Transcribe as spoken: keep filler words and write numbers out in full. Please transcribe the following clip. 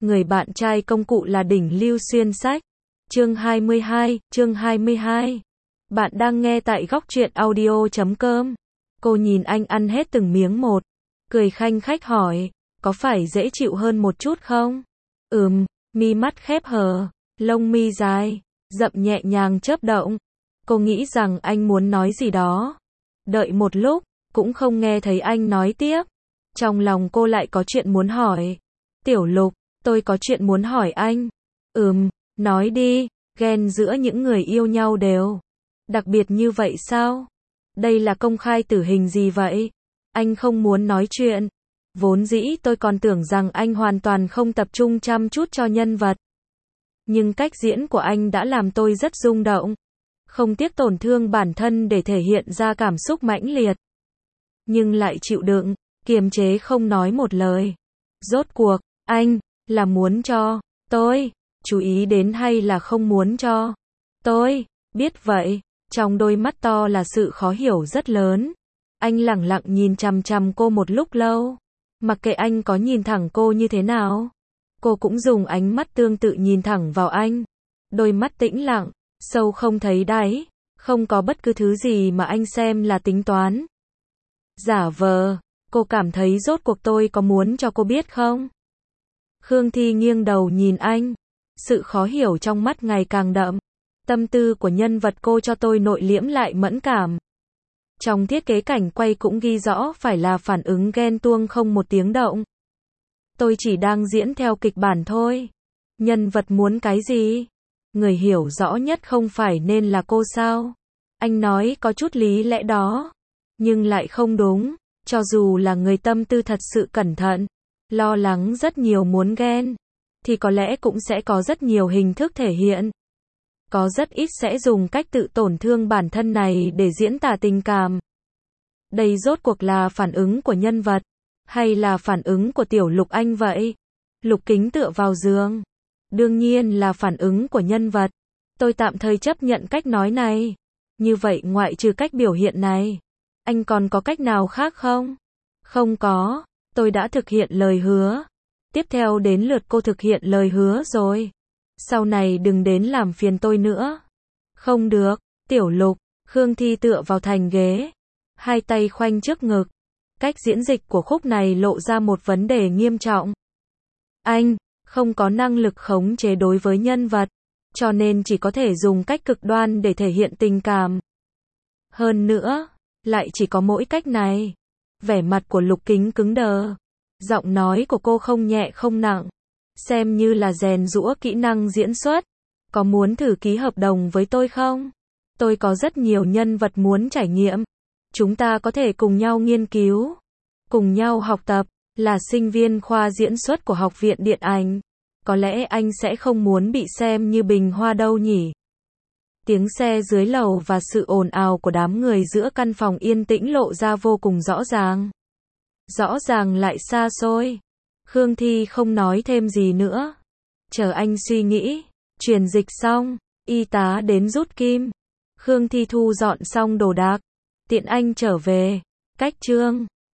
Người bạn trai công cụ là đỉnh lưu xuyên sách. Chương hai mươi hai, chương hai mươi hai. Bạn đang nghe tại góc truyện audio chấm com. Cô nhìn anh ăn hết từng miếng một, cười khanh khách hỏi, có phải dễ chịu hơn một chút không? Ừm, mi mắt khép hờ, lông mi dài, rậm nhẹ nhàng chớp động. Cô nghĩ rằng anh muốn nói gì đó. Đợi một lúc, cũng không nghe thấy anh nói tiếp. Trong lòng cô lại có chuyện muốn hỏi. Tiểu Lục, tôi có chuyện muốn hỏi anh. Ừm, nói đi, ghen giữa những người yêu nhau đều đặc biệt như vậy sao? Đây là công khai tử hình gì vậy? Anh không muốn nói chuyện. Vốn dĩ tôi còn tưởng rằng anh hoàn toàn không tập trung chăm chút cho nhân vật. Nhưng cách diễn của anh đã làm tôi rất rung động. Không tiếc tổn thương bản thân để thể hiện ra cảm xúc mãnh liệt. Nhưng lại chịu đựng, kiềm chế không nói một lời. Rốt cuộc, anh là muốn cho tôi chú ý đến hay là không muốn cho tôi biết vậy? Trong đôi mắt to là sự khó hiểu rất lớn. Anh lẳng lặng nhìn chằm chằm cô một lúc lâu. Mặc kệ anh có nhìn thẳng cô như thế nào, cô cũng dùng ánh mắt tương tự nhìn thẳng vào anh. Đôi mắt tĩnh lặng, sâu không thấy đáy, không có bất cứ thứ gì mà anh xem là tính toán. Giả vờ, cô cảm thấy rốt cuộc tôi có muốn cho cô biết không? Khương Thi nghiêng đầu nhìn anh. Sự khó hiểu trong mắt ngày càng đậm. Tâm tư của nhân vật cô cho tôi nội liễm lại mẫn cảm. Trong thiết kế cảnh quay cũng ghi rõ phải là phản ứng ghen tuông không một tiếng động. Tôi chỉ đang diễn theo kịch bản thôi. Nhân vật muốn cái gì? Người hiểu rõ nhất không phải nên là cô sao? Anh nói có chút lý lẽ đó. Nhưng lại không đúng. Cho dù là người tâm tư thật sự cẩn thận, lo lắng rất nhiều muốn ghen, thì có lẽ cũng sẽ có rất nhiều hình thức thể hiện. Có rất ít sẽ dùng cách tự tổn thương bản thân này để diễn tả tình cảm. Đây rốt cuộc là phản ứng của nhân vật, hay là phản ứng của Tiểu Lục anh vậy? Lục Kính tựa vào giường. Đương nhiên là phản ứng của nhân vật. Tôi tạm thời chấp nhận cách nói này. Như vậy ngoại trừ cách biểu hiện này, anh còn có cách nào khác không? Không có, tôi đã thực hiện lời hứa. Tiếp theo đến lượt cô thực hiện lời hứa rồi. Sau này đừng đến làm phiền tôi nữa. Không được, Tiểu Lục. Khương Thi tựa vào thành ghế, hai tay khoanh trước ngực. Cách diễn dịch của khúc này lộ ra một vấn đề nghiêm trọng. Anh không có năng lực khống chế đối với nhân vật, cho nên chỉ có thể dùng cách cực đoan để thể hiện tình cảm. Hơn nữa, lại chỉ có mỗi cách này. Vẻ mặt của Lục Kính cứng đờ. Giọng nói của cô không nhẹ không nặng, xem như là rèn giũa kỹ năng diễn xuất. Có muốn thử ký hợp đồng với tôi không? Tôi có rất nhiều nhân vật muốn trải nghiệm. Chúng ta có thể cùng nhau nghiên cứu, cùng nhau học tập. Là sinh viên khoa diễn xuất của Học viện Điện ảnh, có lẽ anh sẽ không muốn bị xem như bình hoa đâu nhỉ? Tiếng xe dưới lầu và sự ồn ào của đám người giữa căn phòng yên tĩnh lộ ra vô cùng rõ ràng. Rõ ràng lại xa xôi. Khương Thi không nói thêm gì nữa. Chờ anh suy nghĩ. Truyền dịch xong, y tá đến rút kim. Khương Thi thu dọn xong đồ đạc, tiện anh trở về. Cách chương